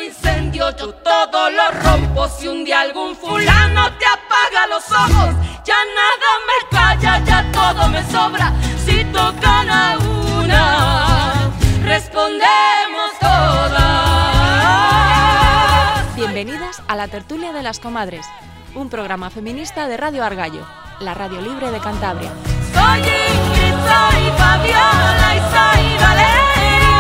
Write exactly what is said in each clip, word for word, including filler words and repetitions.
incendio, yo todo lo rompo. Si un día algún fulano te apaga los ojos, ya nada me calla, ya todo me sobra. Si tocan a una, respondemos todas. Bienvenidas a la Tertulia de las Comadres, un programa feminista de Radio Argallo, la radio libre de Cantabria. Soy Ingrid, soy Fabiola y soy Valeria.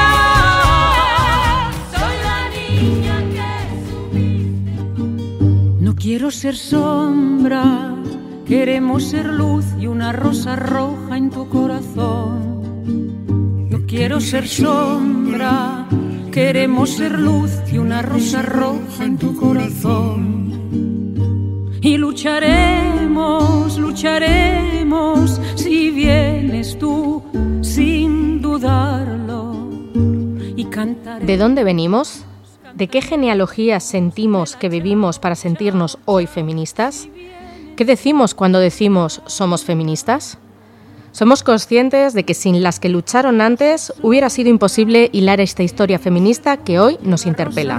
Soy la niña que subí. No quiero ser sombra, queremos ser luz y una rosa roja en tu corazón. No quiero ser sombra, queremos ser luz y una rosa roja en tu corazón. Y lucharemos, lucharemos, si vienes tú, sin dudarlo, y cantaremos. ¿De dónde venimos? ¿De qué genealogías sentimos que vivimos para sentirnos hoy feministas? ¿Qué decimos cuando decimos somos feministas? Somos conscientes de que sin las que lucharon antes hubiera sido imposible hilar esta historia feminista que hoy nos interpela.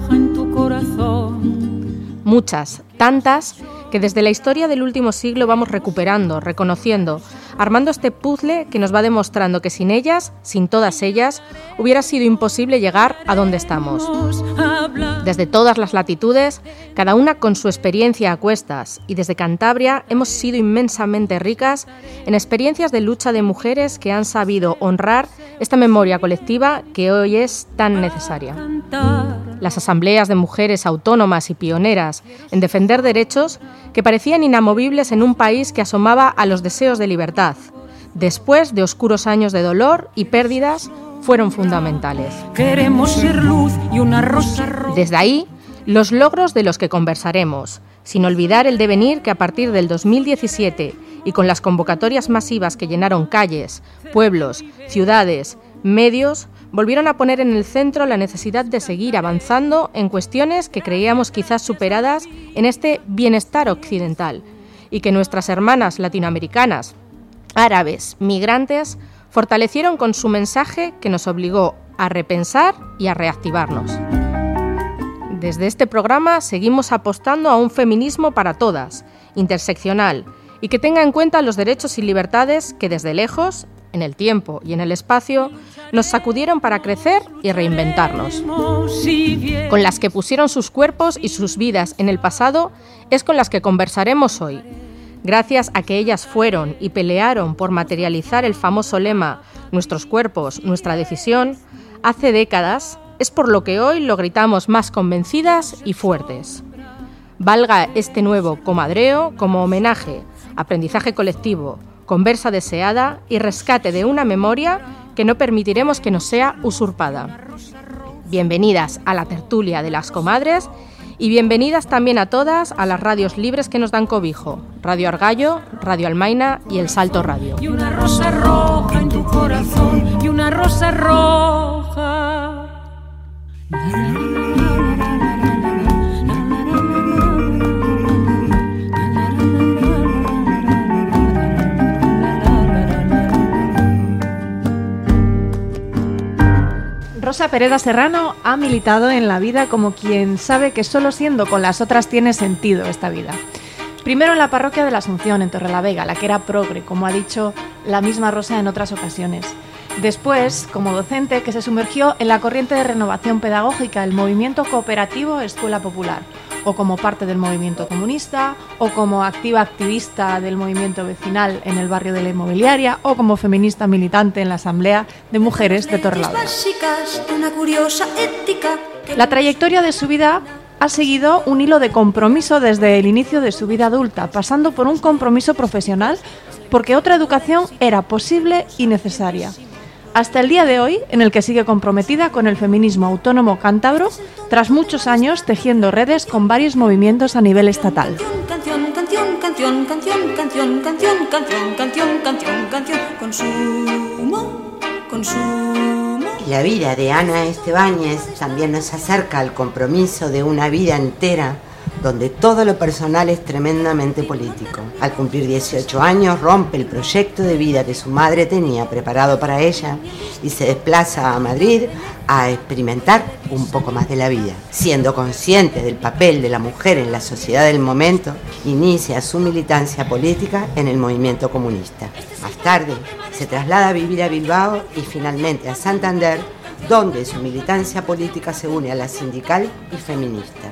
Muchas, tantas, que desde la historia del último siglo vamos recuperando, reconociendo, armando este puzzle que nos va demostrando que sin ellas, sin todas ellas, hubiera sido imposible llegar a donde estamos. Desde todas las latitudes, cada una con su experiencia a cuestas, y desde Cantabria hemos sido inmensamente ricas en experiencias de lucha de mujeres que han sabido honrar esta memoria colectiva que hoy es tan necesaria. Las asambleas de mujeres autónomas y pioneras en defender derechos que parecían inamovibles en un país que asomaba a los deseos de libertad, después de oscuros años de dolor y pérdidas, fueron fundamentales. Queremos ser luz y una rosa roja. Desde ahí, los logros de los que conversaremos, sin olvidar el devenir que a partir del dos mil diecisiete y con las convocatorias masivas que llenaron calles, pueblos, ciudades, medios, volvieron a poner en el centro la necesidad de seguir avanzando en cuestiones que creíamos quizás superadas en este bienestar occidental y que nuestras hermanas latinoamericanas, árabes, migrantes, fortalecieron con su mensaje que nos obligó a repensar y a reactivarnos. Desde este programa seguimos apostando a un feminismo para todas, interseccional, y que tenga en cuenta los derechos y libertades que desde lejos, en el tiempo y en el espacio, nos sacudieron para crecer y reinventarnos. Con las que pusieron sus cuerpos y sus vidas en el pasado, es con las que conversaremos hoy. Gracias a que ellas fueron y pelearon por materializar el famoso lema «Nuestros cuerpos, nuestra decisión», hace décadas, es por lo que hoy lo gritamos más convencidas y fuertes. Valga este nuevo comadreo como homenaje, aprendizaje colectivo, conversa deseada y rescate de una memoria que no permitiremos que nos sea usurpada. Bienvenidas a la tertulia de las comadres y bienvenidas también a todas a las radios libres que nos dan cobijo, Radio Argallo, Radio Almaina y El Salto Radio. Y una rosa roja en tu corazón, y una rosa roja. Rosa Pereda Serrano ha militado en la vida como quien sabe que solo siendo con las otras tiene sentido esta vida. Primero en la parroquia de la Asunción, en Torrelavega, la que era progre, como ha dicho la misma Rosa en otras ocasiones. Después, como docente, que se sumergió en la corriente de renovación pedagógica, el movimiento cooperativo Escuela Popular, o como parte del movimiento comunista, o como activa activista del movimiento vecinal en el barrio de la Inmobiliaria, o como feminista militante en la Asamblea de Mujeres de Torrelavega. La trayectoria de su vida ha seguido un hilo de compromiso desde el inicio de su vida adulta, pasando por un compromiso profesional porque otra educación era posible y necesaria. Hasta el día de hoy, en el que sigue comprometida con el feminismo autónomo cántabro, tras muchos años tejiendo redes con varios movimientos a nivel estatal. Canción, canción, canción, canción, canción, canción, canción, canción, canción, canción, consumo, consumo. La vida de Ana Estebáñez también nos acerca al compromiso de una vida entera donde todo lo personal es tremendamente político. Al cumplir dieciocho años rompe el proyecto de vida que su madre tenía preparado para ella y se desplaza a Madrid a experimentar un poco más de la vida. Siendo consciente del papel de la mujer en la sociedad del momento, inicia su militancia política en el movimiento comunista. Más tarde, se traslada a vivir a Bilbao y finalmente a Santander, donde su militancia política se une a la sindical y feminista.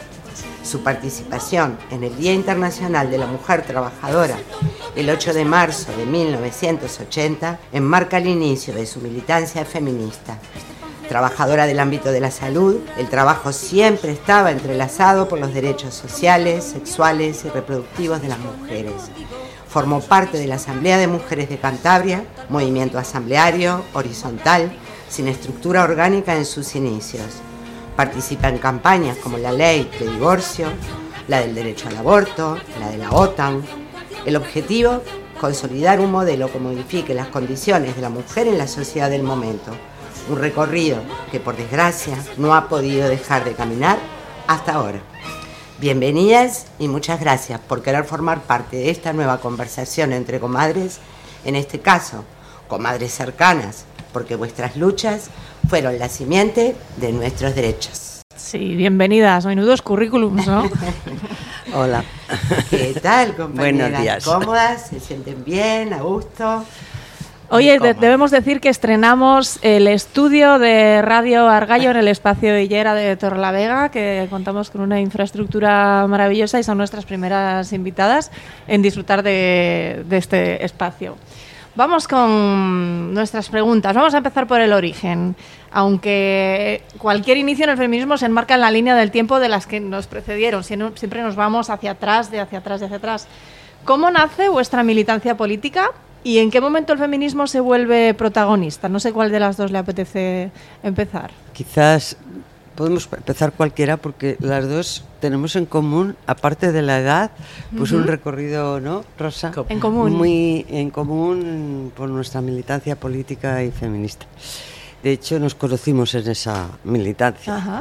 Su participación en el Día Internacional de la Mujer Trabajadora, el ocho de marzo de mil novecientos ochenta, enmarca el inicio de su militancia feminista. Trabajadora del ámbito de la salud, el trabajo siempre estaba entrelazado por los derechos sociales, sexuales y reproductivos de las mujeres. Formó parte de la Asamblea de Mujeres de Cantabria, movimiento asambleario, horizontal, sin estructura orgánica en sus inicios. Participa en campañas como la ley de divorcio, la del derecho al aborto, la de la OTAN. El objetivo, consolidar un modelo que modifique las condiciones de la mujer en la sociedad del momento. Un recorrido que, por desgracia, no ha podido dejar de caminar hasta ahora. Bienvenidas y muchas gracias por querer formar parte de esta nueva conversación entre comadres, en este caso, comadres cercanas, porque vuestras luchas fueron la simiente de nuestros derechos. Sí, bienvenidas. Menudos currículums, ¿no? Hola. ¿Qué tal, compañeras? Buenos días. ¿Cómodas? ¿Se sienten bien? ¿A gusto? Oye, de- debemos decir que estrenamos el estudio de Radio Argallo en el espacio Hillera de Torrelavega, que contamos con una infraestructura maravillosa y son nuestras primeras invitadas en disfrutar de, de este espacio. Vamos con nuestras preguntas. Vamos a empezar por el origen. Aunque cualquier inicio en el feminismo se enmarca en la línea del tiempo de las que nos precedieron, siempre nos vamos hacia atrás, de hacia atrás, de hacia atrás. ¿Cómo nace vuestra militancia política y en qué momento el feminismo se vuelve protagonista? No sé cuál de las dos le apetece empezar. Quizás podemos empezar cualquiera porque las dos tenemos en común, aparte de la edad, pues uh-huh. un recorrido, ¿no, Rosa? En común. Muy en común por nuestra militancia política y feminista. De hecho, nos conocimos en esa militancia. Ajá.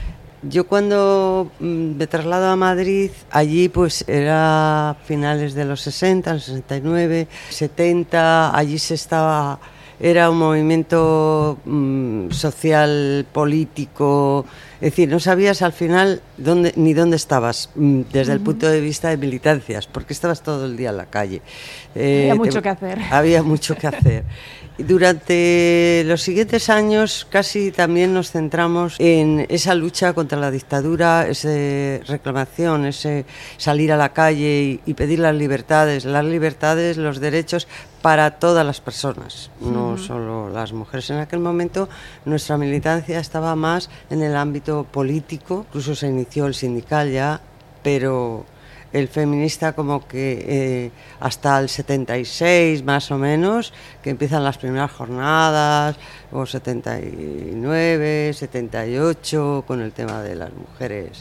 Yo cuando me traslado a Madrid, allí pues era finales de los sesenta, sesenta y nueve, setenta, allí se estaba... Era un movimiento mmm, social, político, es decir, no sabías al final dónde, ni dónde estabas mmm, desde uh-huh. el punto de vista de militancias, porque estabas todo el día en la calle. Eh, había mucho te, que hacer. Había mucho que hacer. Y durante los siguientes años casi también nos centramos en esa lucha contra la dictadura, esa reclamación, ese salir a la calle y, y pedir las libertades, las libertades, los derechos para todas las personas, no uh-huh. solo las mujeres. En aquel momento nuestra militancia estaba más en el ámbito político, incluso se inició el sindical ya, pero el feminista como que eh, hasta el setenta y seis más o menos, que empiezan las primeras jornadas, o setenta y nueve, setenta y ocho, con el tema de las mujeres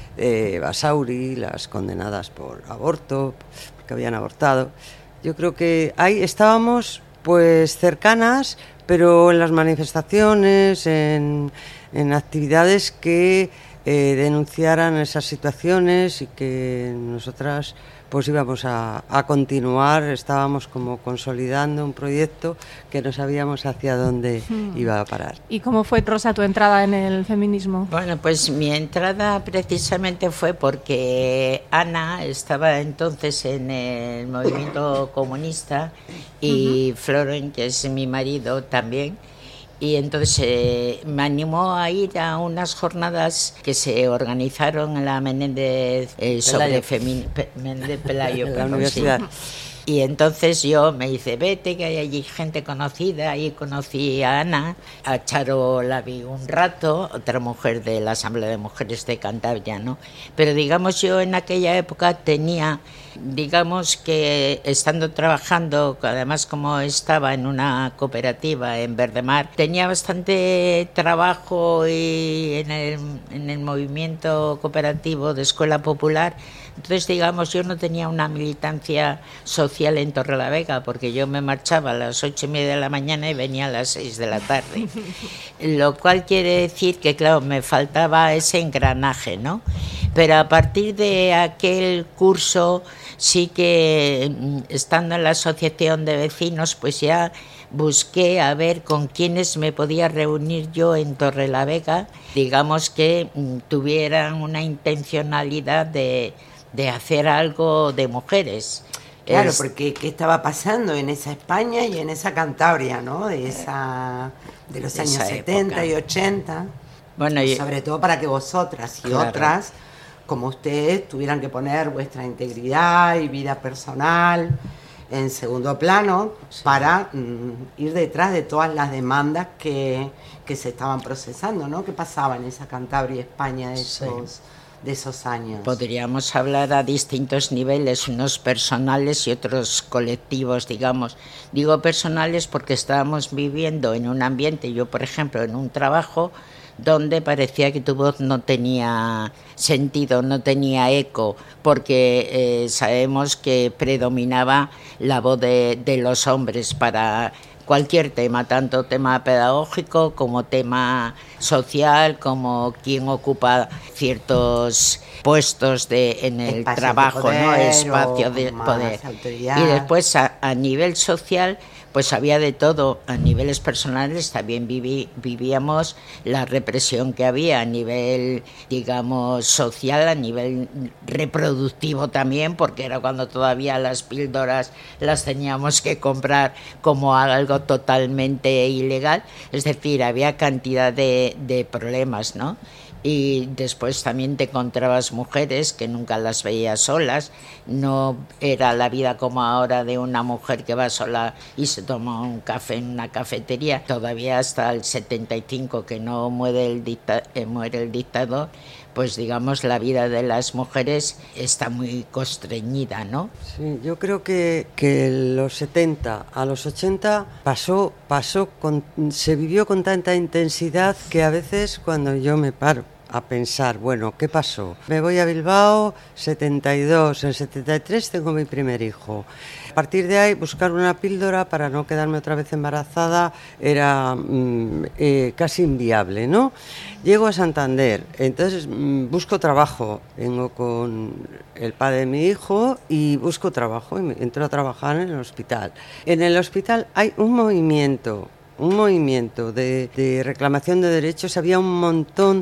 eh, Basauri, las condenadas por aborto, porque habían abortado. Yo creo que ahí estábamos pues cercanas, pero en las manifestaciones, en, en actividades que eh, denunciaran esas situaciones y que nosotras pues íbamos a, a continuar, estábamos como consolidando un proyecto que no sabíamos hacia dónde hmm. iba a parar. ¿Y cómo fue, Rosa, tu entrada en el feminismo? Bueno, pues mi entrada precisamente fue porque Ana estaba entonces en el movimiento comunista y uh-huh. Floren, que es mi marido, también. Y entonces eh, me animó a ir a unas jornadas que se organizaron en la Menéndez eh, sobre femi- Pe- Menéndez Pelayo, la universidad. Sí. Y entonces yo me dice, vete, que hay allí gente conocida. Ahí conocí a Ana, a Charo la vi un rato, otra mujer de la Asamblea de Mujeres de Cantabria, ¿no? Pero digamos, yo en aquella época tenía, digamos que estando trabajando, además como estaba en una cooperativa en Verdemar, tenía bastante trabajo y en el, en el movimiento cooperativo de Escuela Popular. Entonces, digamos, yo no tenía una militancia social social en Torrelavega, porque yo me marchaba a las ocho y media de la mañana y venía a las seis de la tarde. Lo cual quiere decir que, claro, me faltaba ese engranaje, ¿no? Pero a partir de aquel curso, sí que estando en la asociación de vecinos, pues ya busqué a ver con quiénes me podía reunir yo en Torrelavega, digamos que tuvieran una intencionalidad de, de hacer algo de mujeres. Claro, Es, porque ¿qué estaba pasando en esa España y en esa Cantabria, ¿no? De esa de los de años esa setenta época. Y ochenta. Bueno, y, Sobre todo para que vosotras y Claro. otras, como ustedes, tuvieran que poner vuestra integridad y vida personal en segundo plano, sí, para mm, ir detrás de todas las demandas que, que se estaban procesando, ¿no? ¿Qué pasaba en esa Cantabria, España de esos, sí, de esos años? Podríamos hablar a distintos niveles, unos personales y otros colectivos, digamos. Digo personales porque estábamos viviendo en un ambiente, yo por ejemplo, en un trabajo donde parecía que tu voz no tenía sentido, no tenía eco, porque eh, sabemos que predominaba la voz de, de los hombres para cualquier tema, tanto tema pedagógico como tema social, como quien ocupa ciertos puestos de, en el espacios trabajo, de poder, ¿no? Espacio de poder. Y después a, a nivel social, pues había de todo. A niveles personales también viví, vivíamos la represión que había a nivel, digamos, social, a nivel reproductivo también, porque era cuando todavía las píldoras las teníamos que comprar como algo totalmente ilegal. Es decir, había cantidad de, de problemas, ¿no? Y después también te encontrabas mujeres que nunca las veías solas, no era la vida como ahora de una mujer que va sola y se toma un café en una cafetería. Todavía hasta el setenta y cinco que no muere el, dicta, eh, muere el dictador, pues digamos la vida de las mujeres está muy constreñida, ¿no? Sí, yo creo que, que los setenta a los ochenta pasó, pasó con, se vivió con tanta intensidad que a veces cuando yo me paro a pensar, bueno, ¿qué pasó? Me voy a Bilbao, setenta y dos, en setenta y tres tengo mi primer hijo. A partir de ahí, buscar una píldora para no quedarme otra vez embarazada era mm, eh, casi inviable, ¿no? Llego a Santander, entonces mm, busco trabajo, vengo con el padre de mi hijo y busco trabajo, y me entro a trabajar en el hospital. En el hospital hay un movimiento, un movimiento de, de reclamación de derechos, había un montón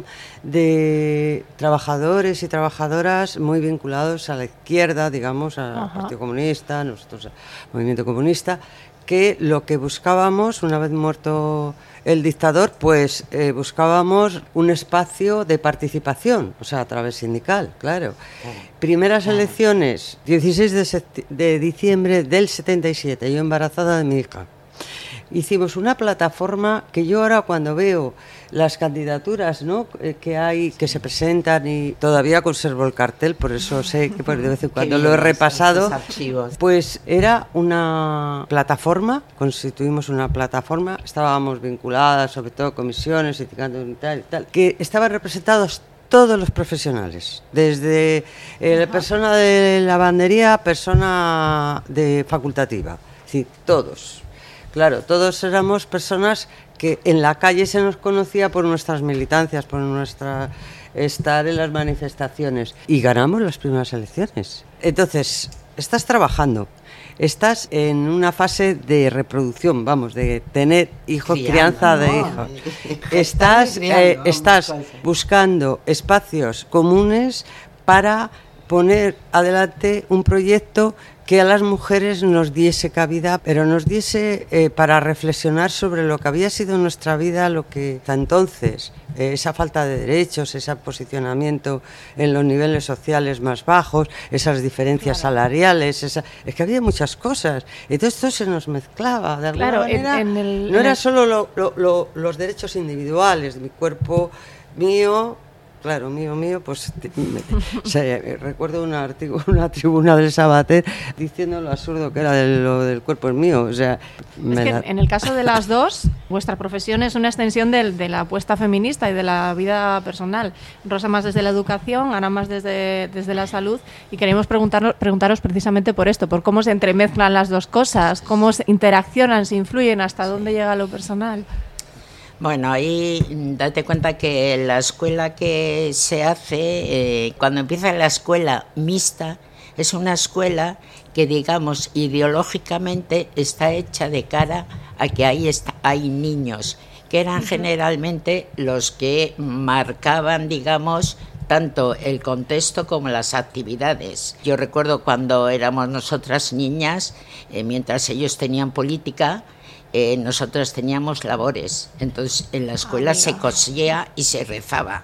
de trabajadores y trabajadoras muy vinculados a la izquierda, digamos, al Ajá. Partido Comunista, nosotros al Movimiento Comunista, que lo que buscábamos, una vez muerto el dictador, pues eh, buscábamos un espacio de participación, o sea, a través sindical, claro. claro. Primeras claro. elecciones, dieciséis de, seti- de diciembre del setenta y siete, yo embarazada de mi hija. Hicimos una plataforma que yo ahora cuando veo las candidaturas, ¿no?, que hay, que se presentan, y todavía conservo el cartel, por eso sé que de vez en cuando lo he repasado, pues era una plataforma, constituimos una plataforma, estábamos vinculadas sobre todo comisiones, sindicatos y tal, y tal, que estaban representados todos los profesionales, desde eh, la persona de lavandería, persona de facultativa, es decir, todos. Claro, todos éramos personas que en la calle se nos conocía por nuestras militancias, por nuestra estar en las manifestaciones, y ganamos las primeras elecciones. Entonces, estás trabajando, estás en una fase de reproducción, vamos, de tener hijos, crianza de hijos. Estás, eh, estás buscando espacios comunes para poner adelante un proyecto que a las mujeres nos diese cabida, pero nos diese eh, para reflexionar sobre lo que había sido nuestra vida, lo que hasta entonces, eh, esa falta de derechos, ese posicionamiento en los niveles sociales más bajos, esas diferencias claro. salariales, esa, es que había muchas cosas, entonces esto se nos mezclaba, de alguna claro, manera, en, en el, no en era el... solo lo, lo, lo, los derechos individuales, de mi cuerpo mío, claro, mío, mío, pues me, o sea, recuerdo una, artigo, una tribuna del Sabater diciendo lo absurdo que era de lo del cuerpo es mío, o sea... Es que la... en el caso de las dos, vuestra profesión es una extensión de, de la apuesta feminista y de la vida personal. Rosa más desde la educación, Ana más desde, desde la salud, y queremos preguntaros, preguntaros precisamente por esto, por cómo se entremezclan las dos cosas, cómo se interaccionan, se influyen, hasta dónde llega lo personal. Bueno, ahí date cuenta que la escuela que se hace, eh, cuando empieza la escuela mixta, es una escuela que, digamos, ideológicamente está hecha de cara a que ahí está, hay niños, que eran generalmente los que marcaban, digamos, tanto el contexto como las actividades. Yo recuerdo cuando éramos nosotras niñas, eh, mientras ellos tenían política, Eh, nosotros teníamos labores, entonces en la escuela ah, se cosía y se rezaba.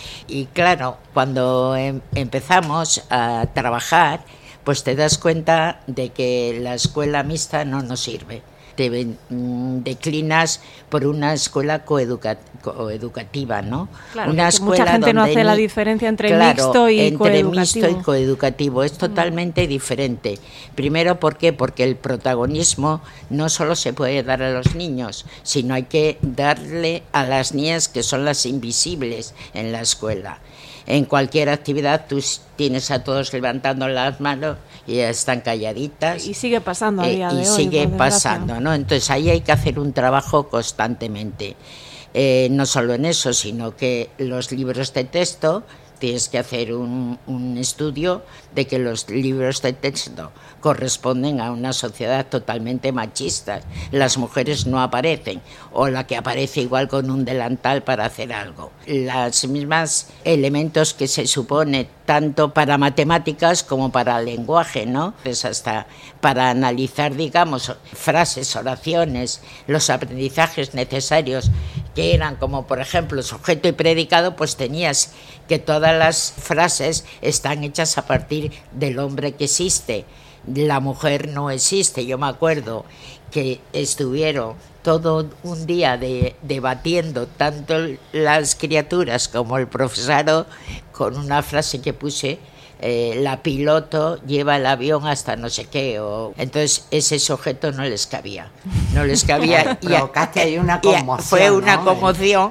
Y claro, cuando em, empezamos a trabajar, pues te das cuenta de que la escuela mixta no nos sirve. Te mm, declinas por una escuela coeduca, coeducativa, ¿no? Claro, una escuela mucha gente donde no hace ni, la diferencia entre claro, mixto y entre coeducativo. mixto y coeducativo. Es totalmente mm. diferente. Primero, ¿por qué? Porque el protagonismo no solo se puede dar a los niños, sino hay que darle a las niñas, que son las invisibles en la escuela. En cualquier actividad tú tienes a todos levantando las manos y están calladitas. Y sigue pasando a día eh, de y hoy. Y sigue pasando, ¿no? Entonces ahí hay que hacer un trabajo constantemente. Eh, no solo en eso, sino que los libros de texto, tienes que hacer un, un estudio de que los libros de texto corresponden a una sociedad totalmente machista. Las mujeres no aparecen, o la que aparece igual con un delantal para hacer algo. Los mismos elementos que se supone tanto para matemáticas como para el lenguaje, ¿no? Pues hasta para analizar, digamos, frases, oraciones, los aprendizajes necesarios, que eran como, por ejemplo, sujeto y predicado, pues tenías que todas las frases están hechas a partir del hombre que existe. La mujer no existe. Yo me acuerdo que estuvieron todo un día de, debatiendo tanto las criaturas como el profesorado con una frase que puse, eh, la piloto lleva el avión hasta no sé qué, o entonces ese sujeto no les cabía, no les cabía y, provocaste ahí una conmoción, fue una ¿no? conmoción,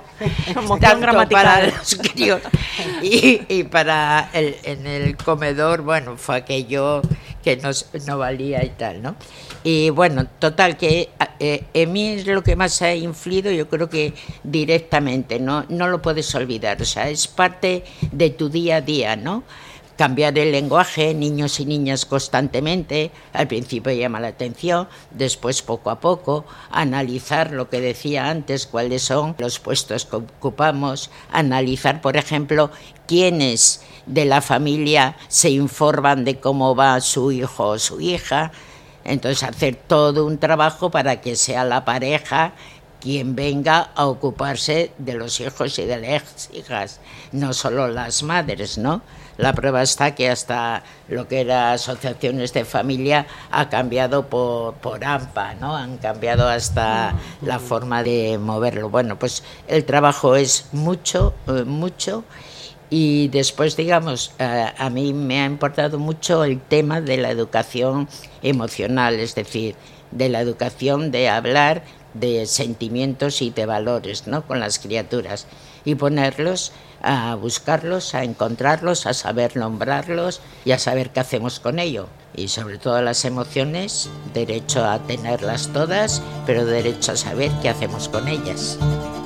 tanto para los críos y, y para el, en el comedor, bueno, fue aquello que no, no valía y tal, ¿no? Y bueno, total, que eh, en mí es lo que más ha influido, yo creo que directamente, ¿no? No lo puedes olvidar, o sea, es parte de tu día a día, ¿no? Cambiar el lenguaje, niños y niñas constantemente, al principio llama la atención, después poco a poco, analizar lo que decía antes, cuáles son los puestos que ocupamos, analizar, por ejemplo, quiénes de la familia se informan de cómo va su hijo o su hija, entonces hacer todo un trabajo para que sea la pareja quien venga a ocuparse de los hijos y de las hijas, no solo las madres, ¿no? La prueba está que hasta lo que era asociaciones de familia ha cambiado por, por A M P A, ¿no? Han cambiado hasta la forma de moverlo. Bueno, pues el trabajo es mucho, mucho. Y después, digamos, a, a mí me ha importado mucho el tema de la educación emocional, es decir, de la educación de hablar de sentimientos y de valores, ¿no? Con las criaturas y ponerlos a buscarlos, a encontrarlos, a saber nombrarlos y a saber qué hacemos con ello. Y sobre todo las emociones, derecho a tenerlas todas, pero derecho a saber qué hacemos con ellas.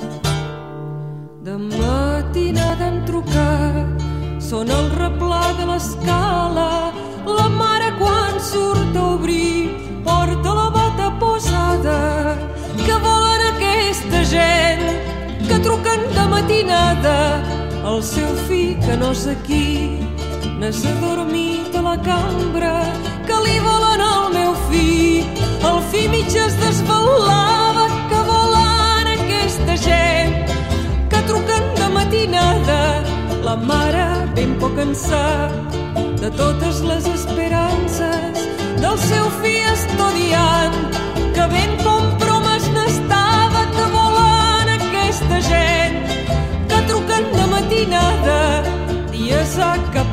De matinada hem trucat, sona el replà de l'escala, la mare quan surt a obrir porta la bata posada. Que volen aquesta gent que truquen de matinada, el seu fill que no és aquí, n'és adormit a la cambra, que li volen al meu fill, el fill mig es desvelava. Que volen aquesta gent que truquen de matinada, la mare ben poc en sap de totes les esperances del seu fill estudiant, que ben compromes n'estava. Que volen aquesta gent que truquen de matinada,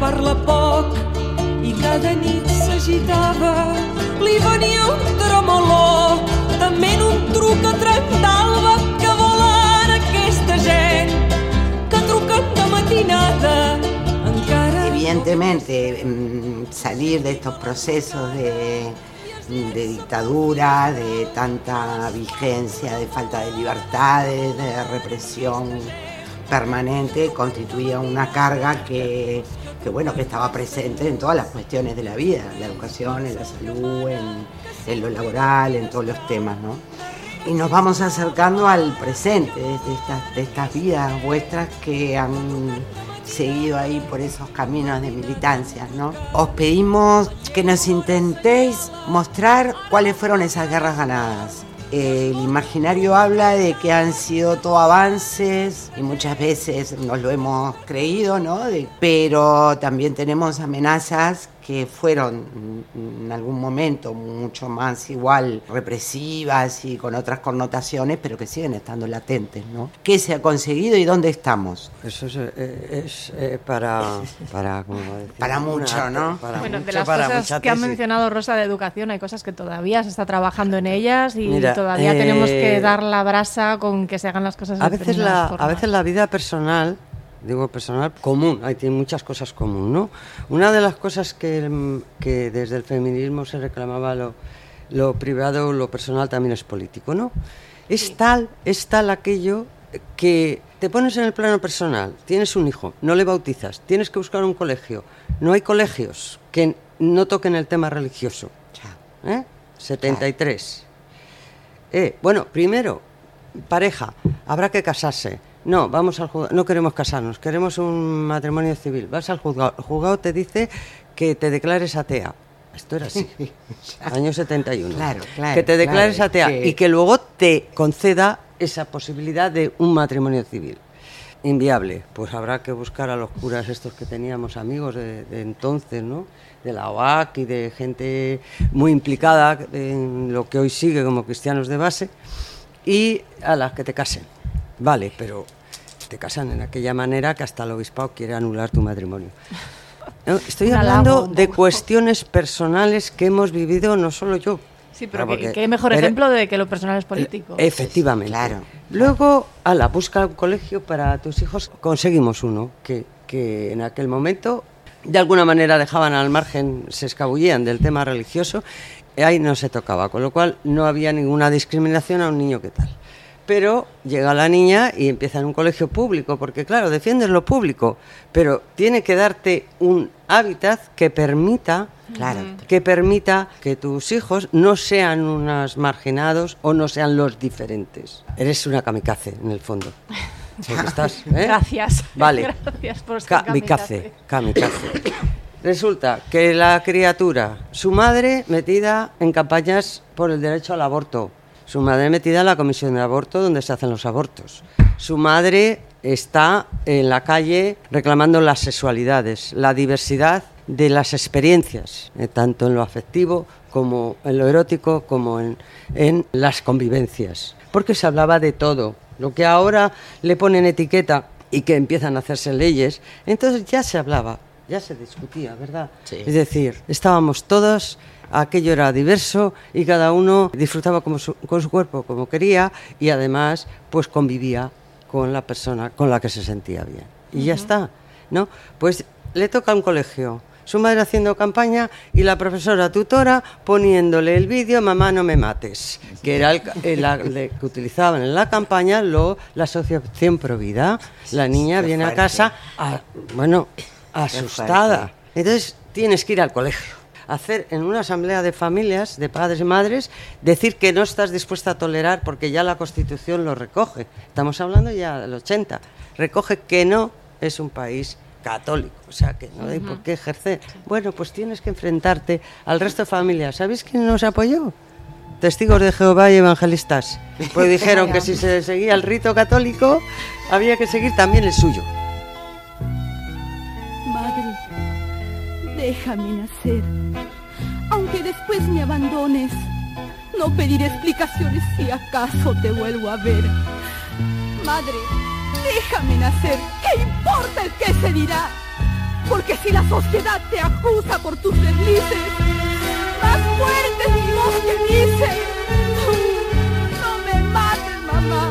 parla poc i cada nit s'agitava. Li venia un tremolor, també en un truc a trenta-alba, que volen aquesta gent que truquen de matinada. Encara... Evidentemente, salir de estos procesos de, de dictadura, de tanta vigencia, de falta de libertades, de represión permanente, constituía una carga que, que, bueno, que estaba presente en todas las cuestiones de la vida, en la educación, en la salud, en, en lo laboral, en todos los temas, ¿no? Y nos vamos acercando al presente de estas, de estas vidas vuestras que han seguido ahí por esos caminos de militancia, ¿no? Os pedimos que nos intentéis mostrar cuáles fueron esas guerras ganadas. El imaginario habla de que han sido todo avances y muchas veces nos lo hemos creído, ¿no? De, pero también tenemos amenazas que fueron en algún momento mucho más igual represivas y con otras connotaciones, pero que siguen estando latentes, ¿no? ¿Qué se ha conseguido y dónde estamos? Eso es, eh, es eh, para, para, ¿cómo decir? Para mucho, Una, ¿no? Para bueno, mucho, de las para cosas que ha mencionado Rosa de educación, hay cosas que todavía se está trabajando en ellas y Mira, todavía eh, tenemos que dar la brasa con que se hagan las cosas de a veces la formas. A veces la vida personal, digo personal, común, hay tiene muchas cosas común, ¿no? Una de las cosas que, que desde el feminismo se reclamaba lo, lo privado, lo personal también es político, ¿no? Es sí. tal, es tal aquello que te pones en el plano personal, tienes un hijo, no le bautizas, tienes que buscar un colegio, no hay colegios que no toquen el tema religioso, ¿eh? setenta y tres. Eh, bueno, primero, pareja, habrá que casarse. No, vamos al juzgado, no queremos casarnos, queremos un matrimonio civil. Vas al juzgado, el juzgado te dice que te declares atea. Esto era así, año setenta y uno. Claro, claro, que te declares claro, atea que... y que luego te conceda esa posibilidad de un matrimonio civil. Inviable, pues habrá que buscar a los curas estos que teníamos amigos de, de entonces, ¿no? De la O A C y de gente muy implicada en lo que hoy sigue como cristianos de base, y a las que te casen. Vale, pero te casan en aquella manera que hasta el obispado quiere anular tu matrimonio. No, estoy hablando de cuestiones personales que hemos vivido no solo yo. Sí, pero porque, qué mejor pero, ejemplo de que lo personal es político. Efectivamente. Claro. Luego, ala, busca un colegio para tus hijos. Conseguimos uno que, que en aquel momento de alguna manera dejaban al margen, se escabullían del tema religioso, y ahí no se tocaba, con lo cual no había ninguna discriminación a un niño que tal. Pero llega la niña y empieza en un colegio público, porque claro, defiendes lo público, pero tiene que darte un hábitat que permita, claro, que permita que tus hijos no sean unos marginados o no sean los diferentes. Eres una kamikaze, en el fondo. ¿Estás, eh? Gracias. Vale. Gracias por ser kamikaze. Kamikaze. Resulta que la criatura, su madre metida en campañas por el derecho al aborto, su madre metida en la comisión de aborto donde se hacen los abortos, su madre está en la calle reclamando las sexualidades, la diversidad de las experiencias, eh, tanto en lo afectivo como en lo erótico, como en, en las convivencias, porque se hablaba de todo. Lo que ahora le ponen etiqueta y que empiezan a hacerse leyes, entonces ya se hablaba, ya se discutía, ¿verdad? Sí. Es decir, estábamos todos, aquello era diverso y cada uno disfrutaba como su, con su cuerpo como quería y además pues convivía con la persona con la que se sentía bien. Y uh-huh. ya está, ¿no? Pues le toca a un colegio, su madre haciendo campaña y la profesora tutora poniéndole el vídeo "Mamá, no me mates", que era el, el, el que utilizaban en la campaña lo, la asociación Provida. La niña Qué viene fuerte. a casa, a, bueno, asustada. Entonces tienes que ir al colegio, hacer en una asamblea de familias, de padres y madres, decir que no estás dispuesta a tolerar porque ya la Constitución lo recoge. Estamos hablando ya del ochenta. Recoge que no es un país católico, o sea que no hay uh-huh. por qué ejercer. Bueno, pues tienes que enfrentarte al resto de familias. ¿Sabéis quién nos apoyó? Testigos de Jehová y evangelistas. Pues dijeron que si se seguía el rito católico, había que seguir también el suyo. Madre, déjame nacer. Aunque después me abandones, no pediré explicaciones si acaso te vuelvo a ver. Madre, déjame nacer. ¿Qué importa el qué se dirá? Porque si la sociedad te acusa por tus deslices, más fuerte es mi voz que dice: no me mates, mamá.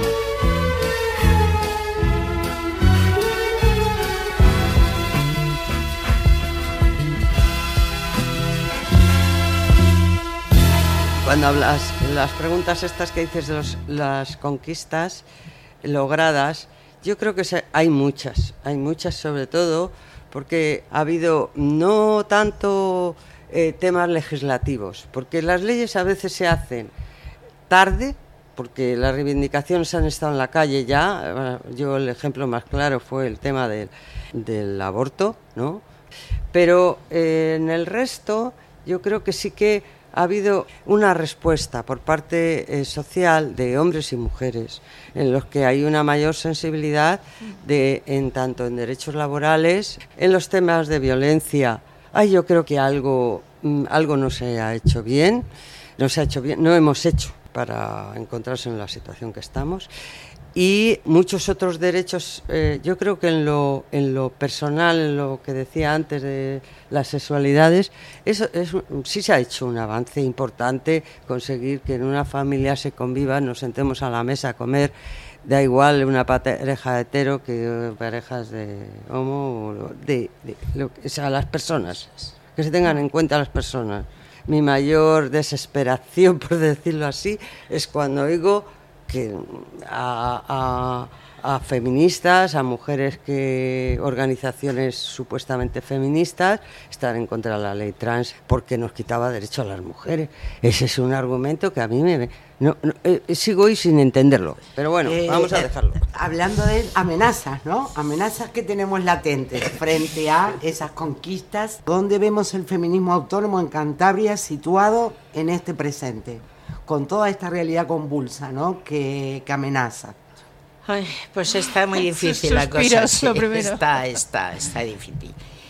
Cuando hablas, las preguntas estas que dices de los, las conquistas logradas, yo creo que se, hay muchas, hay muchas sobre todo porque ha habido no tanto eh, temas legislativos, porque las leyes a veces se hacen tarde, porque las reivindicaciones han estado en la calle ya. Yo el ejemplo más claro fue el tema del, del aborto, ¿no? Pero eh, en el resto yo creo que sí que ha habido una respuesta por parte eh, social de hombres y mujeres en los que hay una mayor sensibilidad de, en tanto en derechos laborales, en los temas de violencia. Ay, yo creo que algo, mm, algo no se ha hecho bien, no se ha hecho bien, no hemos hecho para encontrarse en la situación que estamos. Y muchos otros derechos, eh, yo creo que en lo, en lo personal, en lo que decía antes de las sexualidades, eso es, sí se ha hecho un avance importante, conseguir que en una familia se conviva, nos sentemos a la mesa a comer, da igual una pareja hetero que parejas de homo, de, de, lo, o sea, las personas, que se tengan en cuenta las personas. Mi mayor desesperación, por decirlo así, es cuando oigo que a, a, a feministas, a mujeres que organizaciones supuestamente feministas están en contra de la ley trans porque nos quitaba derecho a las mujeres. Ese es un argumento que a mí me... No, no, eh, sigo hoy sin entenderlo, pero bueno, eh, vamos a dejarlo. Eh, hablando de amenazas, ¿no? Amenazas que tenemos latentes frente a esas conquistas. ¿Dónde vemos el feminismo autónomo en Cantabria situado en este presente? Con toda esta realidad convulsa, ¿no? Que, que amenaza. Ay, pues está muy difícil la cosa. Sí, está, está, está difícil.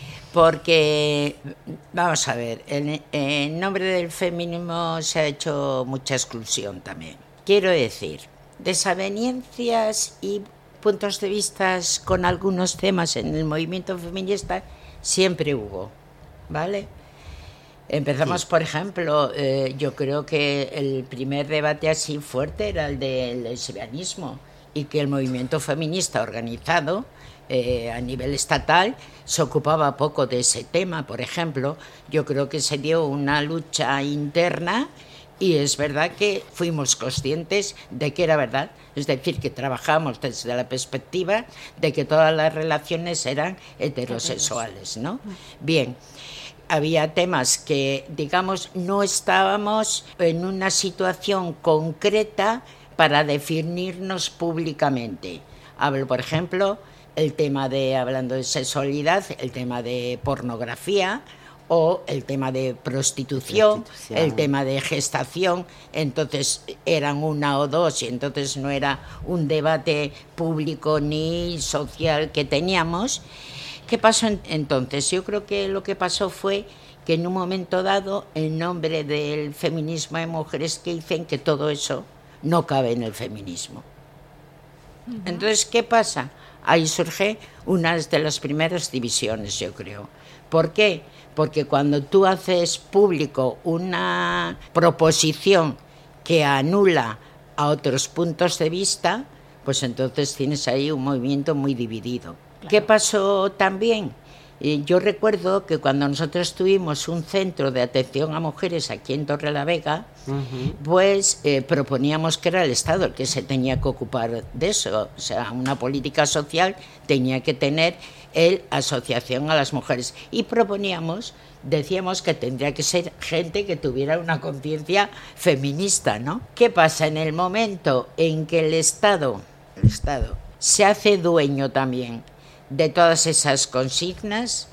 Porque, vamos a ver, en, en nombre del feminismo se ha hecho mucha exclusión también. Quiero decir, desavenencias y puntos de vista con algunos temas en el movimiento feminista siempre hubo, ¿vale? Empezamos, sí. Por ejemplo, eh, yo creo que el primer debate así fuerte era el del lesbianismo y que el movimiento feminista organizado eh, a nivel estatal se ocupaba poco de ese tema. Por ejemplo, yo creo que se dio una lucha interna y es verdad que fuimos conscientes de que era verdad, es decir, que trabajamos desde la perspectiva de que todas las relaciones eran heterosexuales, ¿no? Bien. Había temas que, digamos, no estábamos en una situación concreta para definirnos públicamente. Hablo, por ejemplo, el tema de, hablando de sexualidad, el tema de pornografía o el tema de prostitución, prostitución, el tema de gestación. Entonces eran una o dos y entonces no era un debate público ni social que teníamos. ¿Qué pasó entonces? Yo creo que lo que pasó fue que en un momento dado, en nombre del feminismo, hay mujeres que dicen que todo eso no cabe en el feminismo. Uh-huh. Entonces, ¿qué pasa? Ahí surge una de las primeras divisiones, yo creo. ¿Por qué? Porque cuando tú haces público una proposición que anula a otros puntos de vista, pues entonces tienes ahí un movimiento muy dividido. ¿Qué pasó también? Eh, yo recuerdo que cuando nosotros tuvimos un centro de atención a mujeres aquí en Torrelavega, uh-huh. pues eh, proponíamos que era el Estado el que se tenía que ocupar de eso. O sea, una política social tenía que tener el asociación a las mujeres. Y proponíamos, decíamos que tendría que ser gente que tuviera una conciencia feminista, ¿no? ¿Qué pasa? En el momento en que el Estado, el Estado se hace dueño también de todas esas consignas,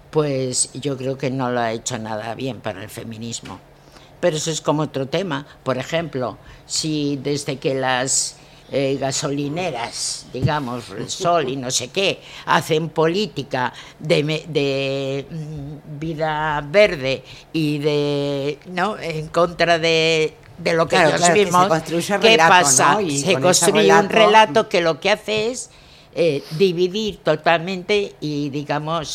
pues yo creo que no lo ha hecho nada bien para el feminismo. Pero eso es como otro tema. Por ejemplo, si desde que las eh, gasolineras, digamos, el Sol y no sé qué, hacen política de, de mm, vida verde y de, ¿no?, en contra de... de lo que claro, ellos claro, mismos, que se ¿qué relato, pasa? ¿No? Se construye relato... un relato que lo que hace es eh, dividir totalmente y, digamos,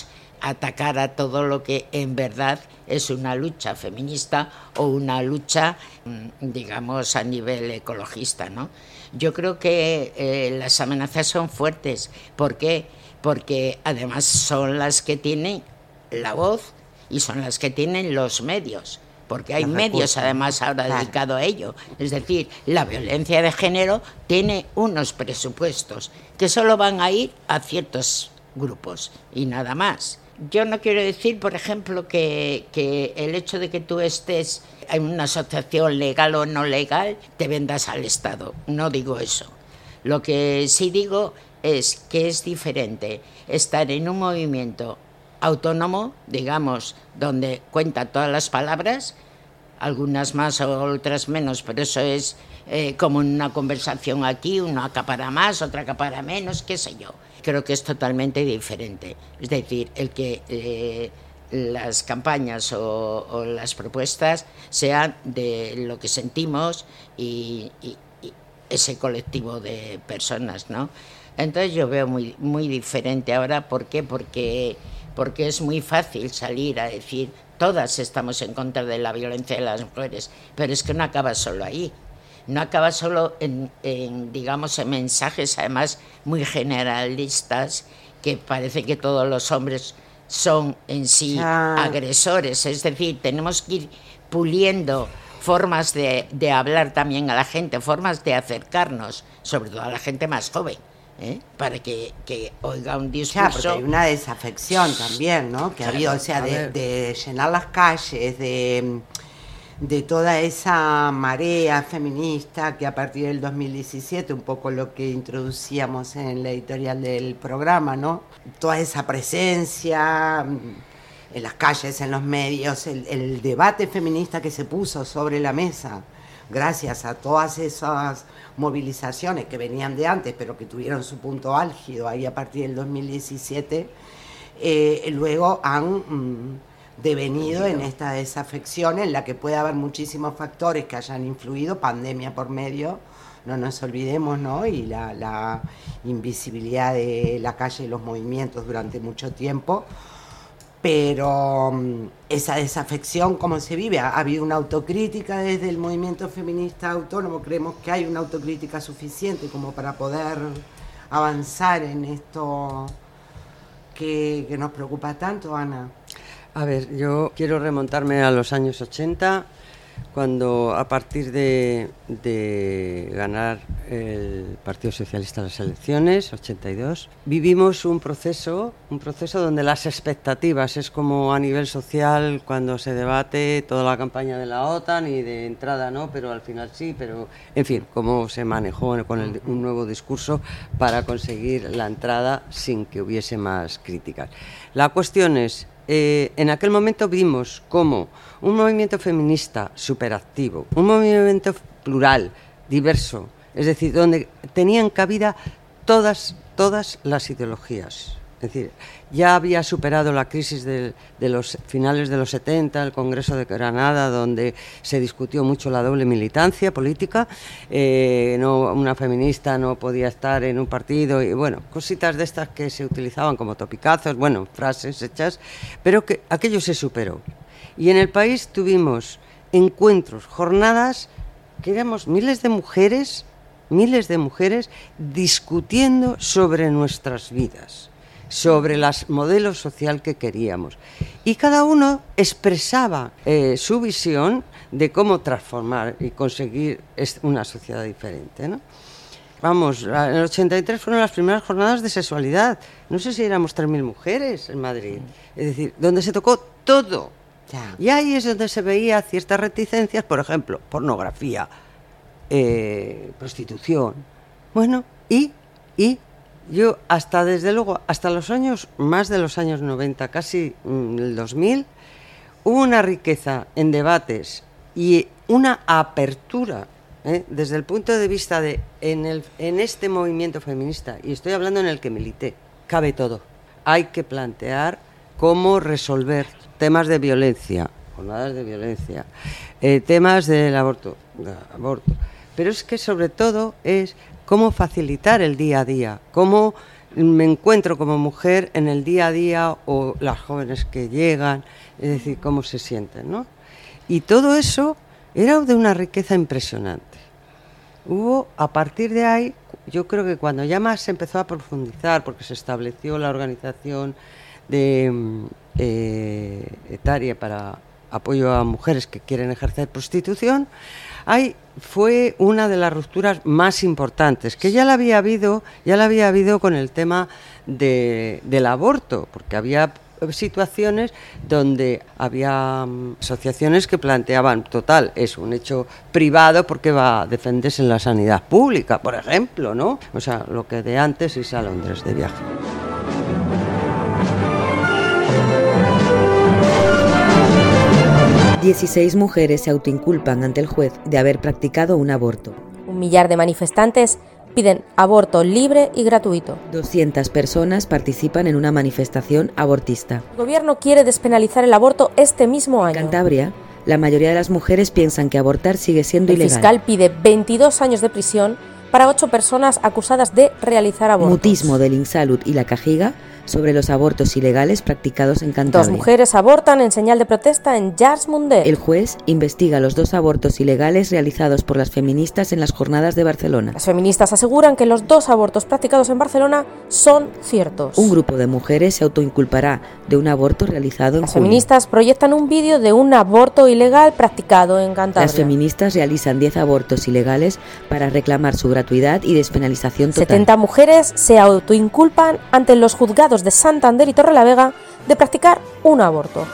atacar a todo lo que en verdad es una lucha feminista o una lucha, digamos, a nivel ecologista, ¿no? Yo creo que eh, las amenazas son fuertes. ¿Por qué? Porque además son las que tienen la voz y son las que tienen los medios, porque hay medios además ahora claro. dedicados a ello. Es decir, la violencia de género tiene unos presupuestos que solo van a ir a ciertos grupos y nada más. Yo no quiero decir, por ejemplo, que, que el hecho de que tú estés en una asociación legal o no legal te vendas al Estado. No digo eso. Lo que sí digo es que es diferente estar en un movimiento autónomo, digamos, donde cuenta todas las palabras, algunas más o otras menos, pero eso es eh, como en una conversación aquí, una acapara más, otra acapara menos, qué sé yo. Creo que es totalmente diferente. Es decir, el que eh, las campañas o, o las propuestas sean de lo que sentimos y, y, y ese colectivo de personas, ¿no? Entonces yo veo muy, muy diferente ahora. ¿Por qué? Porque, porque es muy fácil salir a decir todas estamos en contra de la violencia de las mujeres, pero es que no acaba solo ahí. No acaba solo en, en, digamos, en mensajes además muy generalistas, que parece que todos los hombres son en sí ya. agresores. Es decir, tenemos que ir puliendo formas de, de hablar también a la gente, formas de acercarnos, sobre todo a la gente más joven, ¿eh? Para que, que oiga un discurso. Ya, porque hay una desafección también, ¿no? Que claro, ha habido, o sea, de, de llenar las calles, de... de toda esa marea feminista que a partir del dos mil diecisiete, un poco lo que introducíamos en la editorial del programa, ¿no? Toda esa presencia en las calles, en los medios, el, el debate feminista que se puso sobre la mesa, gracias a todas esas movilizaciones que venían de antes, pero que tuvieron su punto álgido ahí a partir del dos mil diecisiete, eh, luego han... Mmm, devenido en esta desafección en la que puede haber muchísimos factores que hayan influido, pandemia por medio, no nos olvidemos, ¿no? Y la, la invisibilidad de la calle y los movimientos durante mucho tiempo, pero um, esa desafección, ¿cómo se vive? Ha, ha habido una autocrítica desde el movimiento feminista autónomo. Creemos que hay una autocrítica suficiente como para poder avanzar en esto que, que nos preocupa tanto, Ana. A ver, yo quiero remontarme a los años ochenta, cuando a partir de, de ganar el Partido Socialista las elecciones, ochenta y dos, vivimos un proceso, un proceso donde las expectativas, es como a nivel social cuando se debate toda la campaña de la OTAN y de entrada no, pero al final sí, pero en fin, cómo se manejó con el, un nuevo discurso para conseguir la entrada sin que hubiese más críticas. La cuestión es, Eh, en aquel momento vimos como un movimiento feminista superactivo, un movimiento plural, diverso, es decir, donde tenían cabida todas, todas las ideologías. Es decir, ya había superado la crisis de, de los finales de los setenta, el Congreso de Granada, donde se discutió mucho la doble militancia política, eh, no, una feminista no podía estar en un partido, y bueno, cositas de estas que se utilizaban como topicazos, bueno, frases hechas, pero que aquello se superó. Y en el país tuvimos encuentros, jornadas, que éramos miles de mujeres, miles de mujeres discutiendo sobre nuestras vidas, sobre el modelo social que queríamos. Y cada uno expresaba eh, su visión de cómo transformar y conseguir una sociedad diferente, ¿no? Vamos, en el ochenta y tres fueron las primeras jornadas de sexualidad. No sé si éramos tres mil mujeres en Madrid. Es decir, donde se tocó todo. Ya. Y ahí es donde se veía ciertas reticencias, por ejemplo, pornografía, eh, prostitución. Bueno, y... y yo hasta, desde luego, hasta los años, más de los años noventa, casi mm, el dos mil, hubo una riqueza en debates y una apertura, ¿eh? Desde el punto de vista de, en, el, en este movimiento feminista, y estoy hablando en el que milité, cabe todo. Hay que plantear cómo resolver temas de violencia, jornadas de violencia, eh, temas del aborto, del aborto, pero es que sobre todo es cómo facilitar el día a día, cómo me encuentro como mujer en el día a día o las jóvenes que llegan, es decir, cómo se sienten, ¿no? Y todo eso era de una riqueza impresionante. Hubo, a partir de ahí, yo creo que cuando ya más se empezó a profundizar, porque se estableció la organización de eh, etaria para apoyo a mujeres que quieren ejercer prostitución, ahí fue una de las rupturas más importantes, que ya la había habido, ya la había habido con el tema de, del aborto, porque había situaciones donde había um, asociaciones que planteaban, total, es un hecho privado porque va a defenderse en la sanidad pública, por ejemplo, ¿no? O sea, lo que de antes irse a Londres de viaje. dieciséis mujeres se autoinculpan ante el juez de haber practicado un aborto. Un millar de manifestantes piden aborto libre y gratuito. doscientas personas participan en una manifestación abortista. El gobierno quiere despenalizar el aborto este mismo año. En Cantabria, la mayoría de las mujeres piensan que abortar sigue siendo el ilegal. El fiscal pide veintidós años de prisión para ocho personas acusadas de realizar abortos. Mutismo del Insalud y la Cajiga sobre los abortos ilegales practicados en Cantabria. Dos mujeres abortan en señal de protesta en Llars Mundet. El juez investiga los dos abortos ilegales realizados por las feministas en las jornadas de Barcelona. Las feministas aseguran que los dos abortos practicados en Barcelona son ciertos. Un grupo de mujeres se autoinculpará de un aborto realizado en Las junio. feministas proyectan un vídeo de un aborto ilegal practicado en Cantabria. Las feministas realizan diez abortos ilegales para reclamar su gratuidad y despenalización total. setenta mujeres se autoinculpan ante los juzgados de Santander y Torrelavega de practicar un aborto.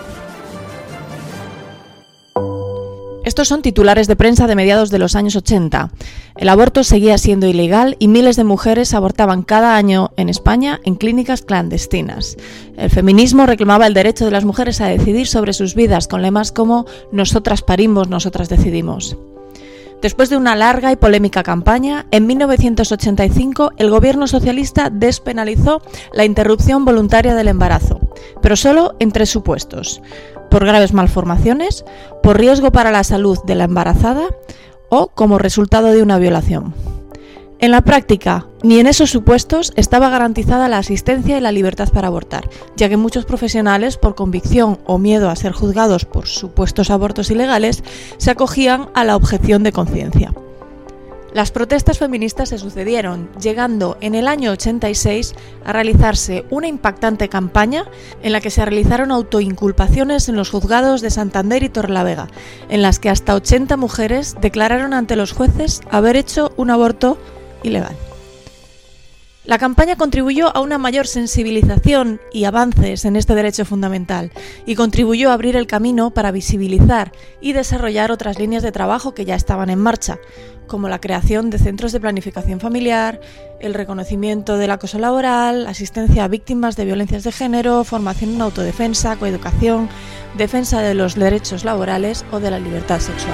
Estos son titulares de prensa de mediados de los años ochenta. El aborto seguía siendo ilegal y miles de mujeres abortaban cada año en España en clínicas clandestinas. El feminismo reclamaba el derecho de las mujeres a decidir sobre sus vidas con lemas como «Nosotras parimos, nosotras decidimos». Después de una larga y polémica campaña, en mil novecientos ochenta y cinco el gobierno socialista despenalizó la interrupción voluntaria del embarazo, pero solo en tres supuestos: por graves malformaciones, por riesgo para la salud de la embarazada o como resultado de una violación. En la práctica, ni en esos supuestos estaba garantizada la asistencia y la libertad para abortar, ya que muchos profesionales, por convicción o miedo a ser juzgados por supuestos abortos ilegales, se acogían a la objeción de conciencia. Las protestas feministas se sucedieron, llegando en el año ochenta y seis a realizarse una impactante campaña en la que se realizaron autoinculpaciones en los juzgados de Santander y Torrelavega, en las que hasta ochenta mujeres declararon ante los jueces haber hecho un aborto ilegal. La campaña contribuyó a una mayor sensibilización y avances en este derecho fundamental y contribuyó a abrir el camino para visibilizar y desarrollar otras líneas de trabajo que ya estaban en marcha, como la creación de centros de planificación familiar, el reconocimiento del acoso laboral, asistencia a víctimas de violencias de género, formación en autodefensa, coeducación, defensa de los derechos laborales o de la libertad sexual.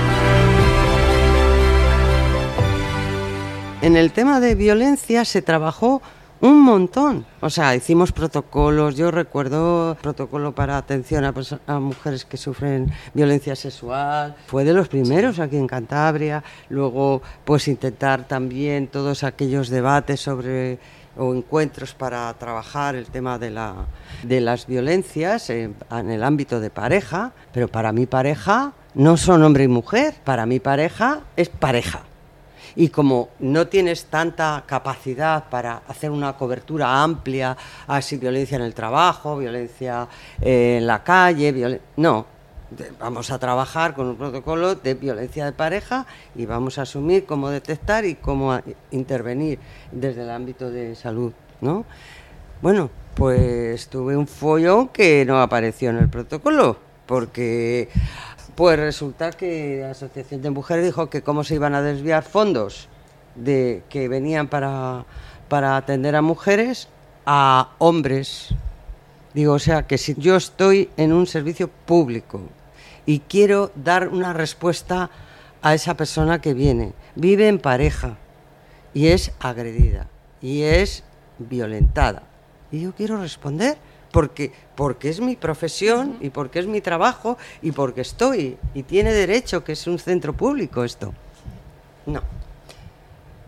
En el tema de violencia se trabajó un montón, o sea, hicimos protocolos, yo recuerdo protocolo para atención a, a mujeres que sufren violencia sexual, fue de los primeros aquí en Cantabria, luego pues intentar también todos aquellos debates sobre o encuentros para trabajar el tema de, la, de las violencias en, en el ámbito de pareja, pero para mi pareja no son hombre y mujer, para mi pareja es pareja. Y como no tienes tanta capacidad para hacer una cobertura amplia, así violencia en el trabajo, violencia eh, en la calle, violen... no, vamos a trabajar con un protocolo de violencia de pareja y vamos a asumir cómo detectar y cómo intervenir desde el ámbito de salud, ¿no? Bueno, pues tuve un follón que no apareció en el protocolo, porque... Pues resulta que la Asociación de Mujeres dijo que cómo se iban a desviar fondos de que venían para, para atender a mujeres a hombres. Digo, o sea, que si yo estoy en un servicio público y quiero dar una respuesta a esa persona que viene, vive en pareja y es agredida y es violentada, y yo quiero responder, porque porque es mi profesión y porque es mi trabajo y porque estoy y tiene derecho, que es un centro público esto. No.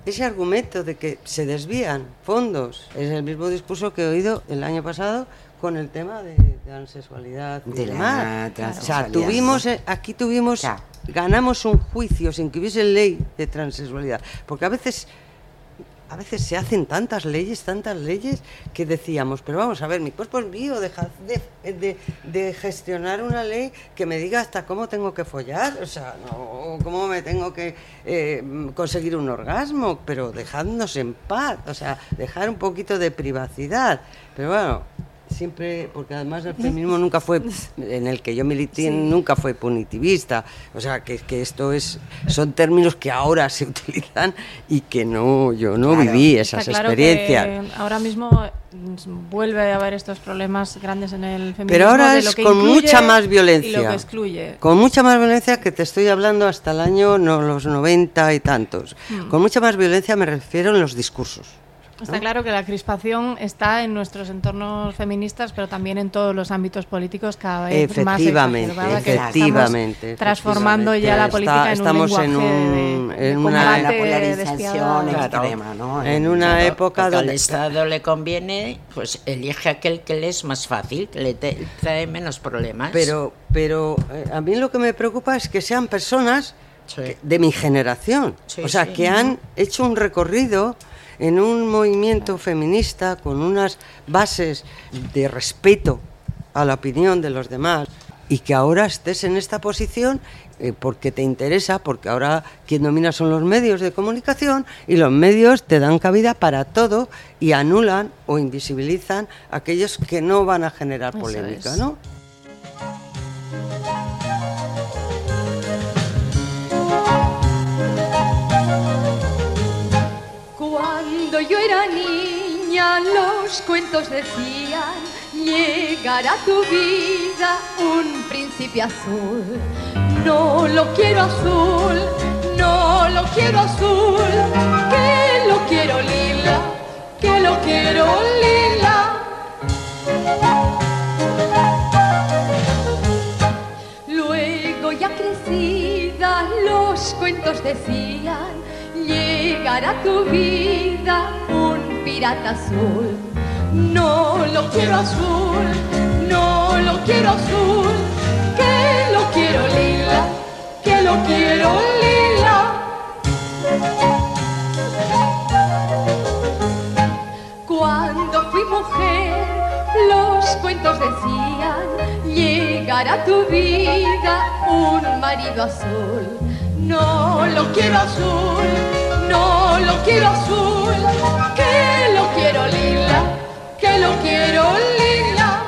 ese argumento de que se desvían fondos es el mismo discurso que he oído el año pasado con el tema de, de transexualidad y de demás. la O sea, transexualidad, tuvimos, ¿no? aquí tuvimos, Claro. ganamos un juicio sin que hubiese ley de transexualidad, porque a veces... A veces se hacen tantas leyes, tantas leyes, que decíamos, pero vamos a ver, mi cuerpo es mío, dejad de, de, de gestionar una ley que me diga hasta cómo tengo que follar, o sea, no, cómo me tengo que eh, conseguir un orgasmo, pero dejadnos en paz, o sea, dejar un poquito de privacidad. Pero bueno, siempre, porque además el feminismo nunca fue, en el que yo milité, sí. nunca fue punitivista, o sea, que, que esto es, son términos que ahora se utilizan y que no, yo no claro. viví esas Está claro experiencias. Que ahora mismo vuelve a haber estos problemas grandes en el feminismo. Pero ahora de es lo que con mucha más y violencia, lo que excluye. Con mucha más violencia, que te estoy hablando hasta el año, no, los noventa y tantos, hmm. con mucha más violencia me refiero en los discursos. Está claro que la crispación está en nuestros entornos feministas, pero también en todos los ámbitos políticos cada vez más exacerbada. Efectivamente, que transformando ya la política Está, en un estamos lenguaje en, un, de, de en una la polarización extrema, ¿no? En, en una claro, época donde donde al Estado le conviene, pues elige aquel que le es más fácil, que le te, trae menos problemas. Pero, pero eh, a mí lo que me preocupa es que sean personas sí. que, de mi generación, sí, o sea, sí. que han hecho un recorrido en un movimiento feminista con unas bases de respeto a la opinión de los demás, y que ahora estés en esta posición eh, porque te interesa, porque ahora quien domina son los medios de comunicación, y los medios te dan cabida para todo y anulan o invisibilizan a aquellos que no van a generar polémica, ¿no? Cuando yo era niña, los cuentos decían: llegará a tu vida un príncipe azul. No lo quiero azul, no lo quiero azul, que lo quiero lila, que lo quiero lila. Luego ya crecida, los cuentos decían: llegará a tu vida un pirata azul. No lo quiero azul, no lo quiero azul, que lo quiero lila, que lo quiero lila. Cuando fui mujer, los cuentos decían: llegará a tu vida un marido azul. No lo quiero azul, no lo quiero azul, que lo quiero lila, que lo quiero lila.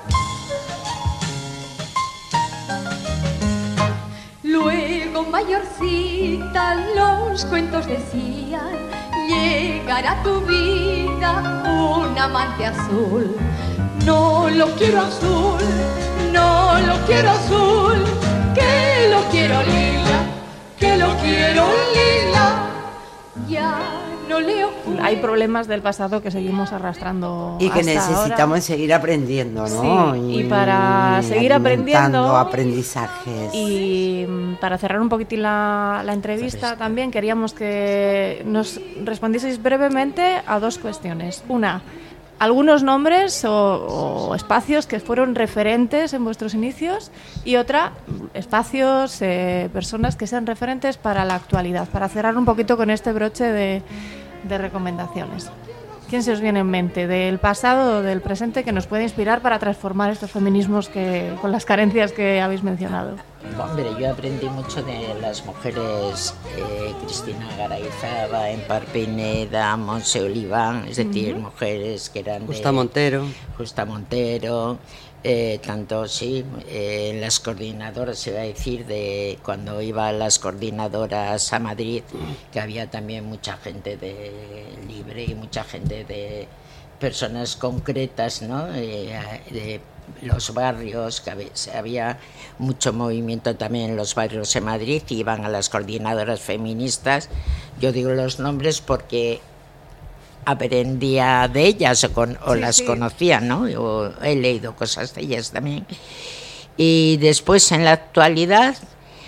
Luego mayorcita, los cuentos decían: llegará a tu vida un amante azul. No lo quiero azul, no lo quiero azul, que lo quiero lila, que lo quiero lila. Ya no leo. Hay problemas del pasado que seguimos arrastrando y que hasta necesitamos ahora. seguir aprendiendo, ¿no? Sí, y, y para y seguir aprendiendo aprendizajes y para cerrar un poquitín la, la entrevista, también queríamos que nos respondieseis brevemente a dos cuestiones. Una, algunos nombres o, o espacios que fueron referentes en vuestros inicios, y otra, espacios, eh, personas que sean referentes para la actualidad, para cerrar un poquito con este broche de, de recomendaciones. ¿Quién se os viene en mente, del pasado o del presente, que nos puede inspirar para transformar estos feminismos que, con las carencias que habéis mencionado? Hombre, yo aprendí mucho de las mujeres, eh, Cristina Garayzábal, Empar Pineda, Montse Oliván, es decir, uh-huh. mujeres que eran Justa de... Montero. Justa Montero, eh, tanto, sí, eh, en las coordinadoras, se va a decir, de cuando iba a las coordinadoras a Madrid, que había también mucha gente de libre y mucha gente de personas concretas, ¿no? Eh, de los barrios, que había, había mucho movimiento también en los barrios en Madrid, y iban a las coordinadoras feministas. Yo digo los nombres porque aprendía de ellas o, con, o sí, las sí. conocía, ¿no? O he leído cosas de ellas también. Y después, en la actualidad,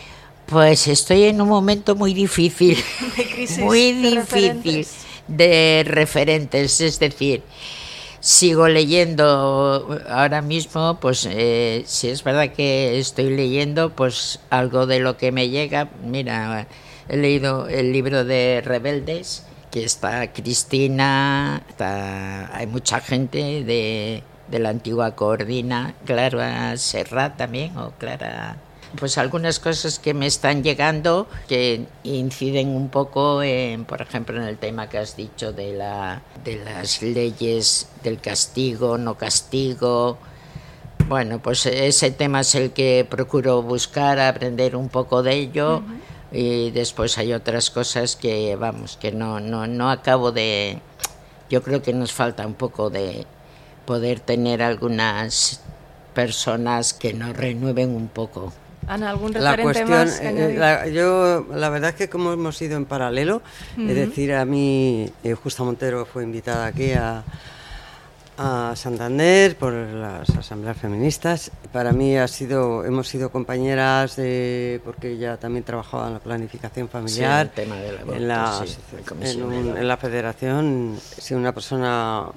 Pues estoy en un momento muy difícil, De crisis, muy de difícil referentes. de referentes, es decir, sigo leyendo ahora mismo, pues eh, si es verdad que estoy leyendo, pues algo de lo que me llega. Mira, he leído el libro de Rebeldes, que está Cristina, está, hay mucha gente de, de la antigua Coordina, Clara Serrat también, o Clara... Pues algunas cosas que me están llegando que inciden un poco en, por ejemplo, en el tema que has dicho de la de las leyes del castigo, no castigo. Bueno, pues ese tema es el que procuro buscar, aprender un poco de ello. Uh-huh. Y después hay otras cosas que, vamos, que no, no, no acabo de... Yo creo que nos falta un poco de poder tener algunas personas que nos renueven un poco. Ana, ¿algún La referente cuestión, más que eh, añadir? la, yo, la verdad es que como hemos ido en paralelo, uh-huh. es decir, a mí, eh, Justa Montero fue invitada aquí a, a Santander por las asambleas feministas. Para mí ha sido, hemos sido compañeras de, porque ella también trabajaba en la planificación familiar, sí, el tema del aborto, en, la, sí, en, un, en la federación. He sido una persona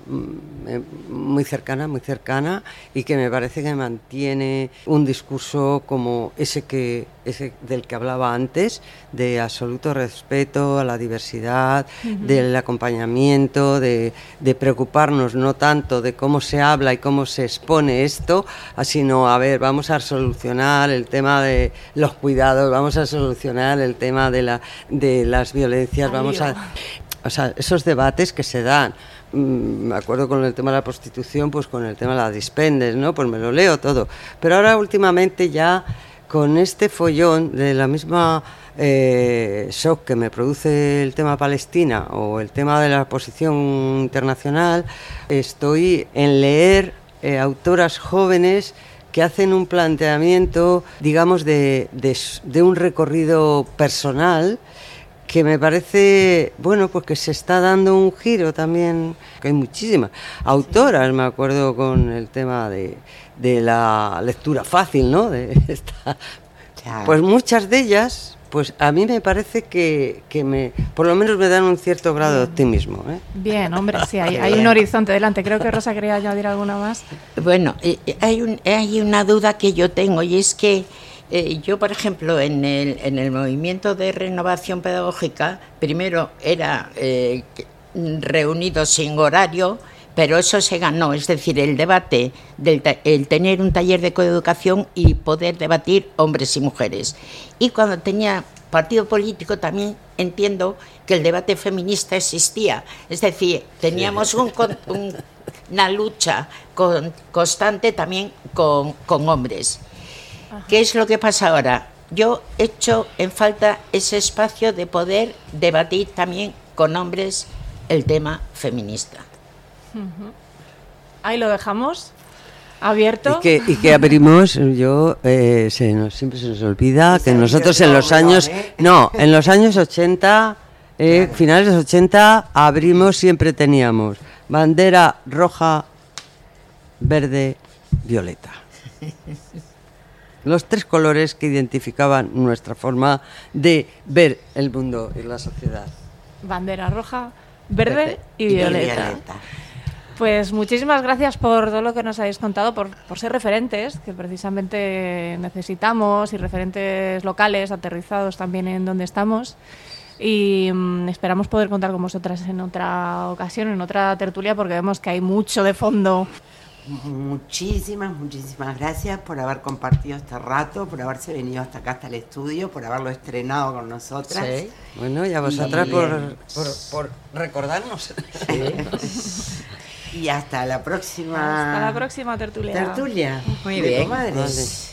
muy cercana, muy cercana, y que me parece que mantiene un discurso como ese que ese del que hablaba antes, de absoluto respeto a la diversidad, uh-huh. del acompañamiento, de, de preocuparnos no tanto de cómo se habla y cómo se expone esto, sino, a ver, vamos a solucionar el tema de los cuidados, vamos a solucionar el tema de, la, de las violencias, Adiós. vamos a... O sea, esos debates que se dan, me acuerdo con el tema de la prostitución, pues con el tema de las dispendes, ¿no? Pues me lo leo todo. Pero ahora últimamente ya con este follón de la misma eh, shock que me produce el tema Palestina o el tema de la posición internacional, estoy en leer eh, autoras jóvenes que hacen un planteamiento, digamos, de, de, de un recorrido personal que me parece, bueno, pues que se está dando un giro también, que hay muchísimas autoras, me acuerdo con el tema de, de la lectura fácil, ¿no? De esta, pues muchas de ellas, pues a mí me parece que, que me, por lo menos me dan un cierto grado de optimismo, ¿eh? Bien, hombre, sí, hay, hay un horizonte delante. Creo que Rosa quería añadir alguna más. Bueno, eh, hay, un, hay una duda que yo tengo, y es que Eh, yo, por ejemplo, en el, en el movimiento de renovación pedagógica, primero era eh, reunido sin horario, pero eso se ganó, es decir, el debate, del ta- el tener un taller de coeducación y poder debatir hombres y mujeres. Y cuando tenía partido político también entiendo que el debate feminista existía, es decir, teníamos un, un, una lucha con, constante también con, con hombres. ¿Qué es lo que pasa ahora? Yo echo en falta ese espacio de poder debatir también con hombres el tema feminista. Uh-huh. Ahí lo dejamos abierto. Y que, y que abrimos, yo eh, se nos, siempre se nos olvida que nosotros en los años, no, en los años ochenta, eh, finales de los ochenta, abrimos, siempre teníamos bandera roja, verde, violeta. Los tres colores que identificaban nuestra forma de ver el mundo y la sociedad. Bandera roja, verde, verde y, violeta. y violeta. Pues muchísimas gracias por todo lo que nos habéis contado, por, por ser referentes, que precisamente necesitamos, y referentes locales, aterrizados también en donde estamos. Y mmm, esperamos poder contar con vosotras en otra ocasión, en otra tertulia, porque vemos que hay mucho de fondo. Muchísimas, muchísimas gracias por haber compartido este rato, por haberse venido hasta acá, hasta el estudio, por haberlo estrenado con nosotras. Sí. Bueno, y a vosotras y, por, por, por recordarnos. Sí. Y hasta la próxima. Hasta la próxima tertulia. Tertulia. Muy bien. Comadres.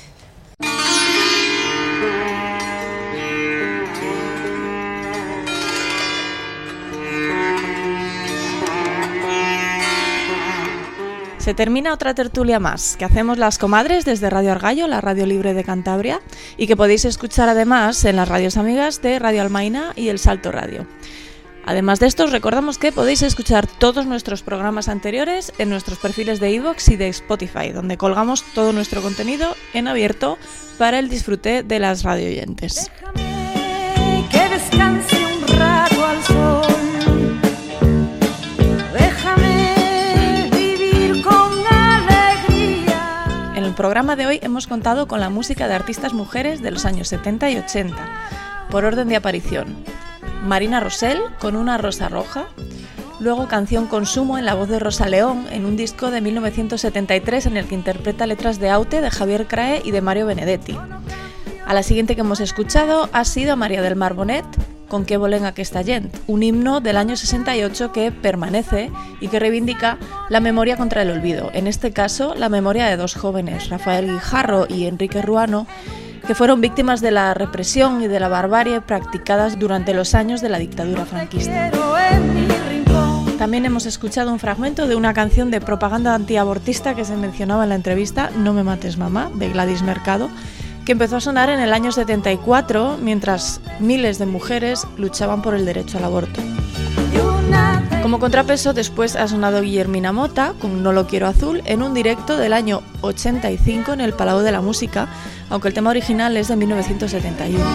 Se termina otra tertulia más que hacemos las comadres desde Radio Argallo, la radio libre de Cantabria, y que podéis escuchar además en las radios amigas de Radio Almaina y El Salto Radio. Además de esto, os recordamos que podéis escuchar todos nuestros programas anteriores en nuestros perfiles de iVoox y de Spotify, donde colgamos todo nuestro contenido en abierto para el disfrute de las radioyentes. Déjame que descanse un rato al sol. Déjame vivir con alegría. En el programa de hoy hemos contado con la música de artistas mujeres de los años setenta y ochenta, por orden de aparición. Marina Rosell con Una rosa roja, luego Canción Consumo en la voz de Rosa León en un disco de mil novecientos setenta y tres en el que interpreta letras de Aute, de Javier Crae y de Mario Benedetti. A la siguiente que hemos escuchado ha sido María del Mar Bonet con Que volen aquesta gent, un himno del año sesenta y ocho que permanece y que reivindica la memoria contra el olvido, en este caso la memoria de dos jóvenes, Rafael Guijarro y Enrique Ruano, que fueron víctimas de la represión y de la barbarie practicadas durante los años de la dictadura franquista. También hemos escuchado un fragmento de una canción de propaganda antiabortista que se mencionaba en la entrevista, No me mates mamá, de Gladys Mercado, que empezó a sonar en el año setenta y cuatro mientras miles de mujeres luchaban por el derecho al aborto. Como contrapeso, después ha sonado Guillermina Mota con No lo quiero azul en un directo del año ochenta y cinco en el Palau de la Música, aunque el tema original es de mil novecientos setenta y uno.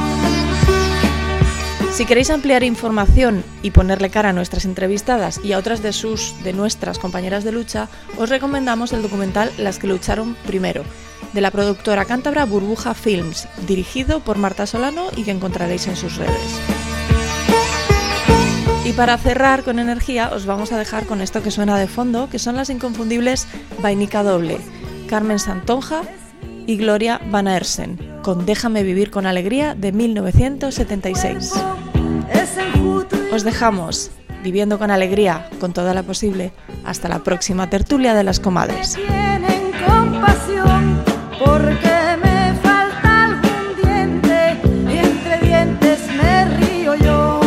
Si queréis ampliar información y ponerle cara a nuestras entrevistadas y a otras de sus, de nuestras compañeras de lucha, os recomendamos el documental Las que lucharon primero, de la productora cántabra Burbuja Films, dirigido por Marta Solano y que encontraréis en sus redes. Y para cerrar con energía os vamos a dejar con esto que suena de fondo, que son las inconfundibles Vainica Doble, Carmen Santonja y Gloria Van Aersen, con Déjame vivir con alegría de mil novecientos setenta y seis. Os dejamos viviendo con alegría, con toda la posible. Hasta la próxima tertulia de las comadres. Tienen compasión porque me falta algún diente y entre dientes me río yo.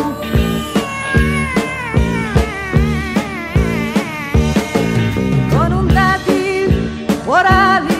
Con un dátil por ali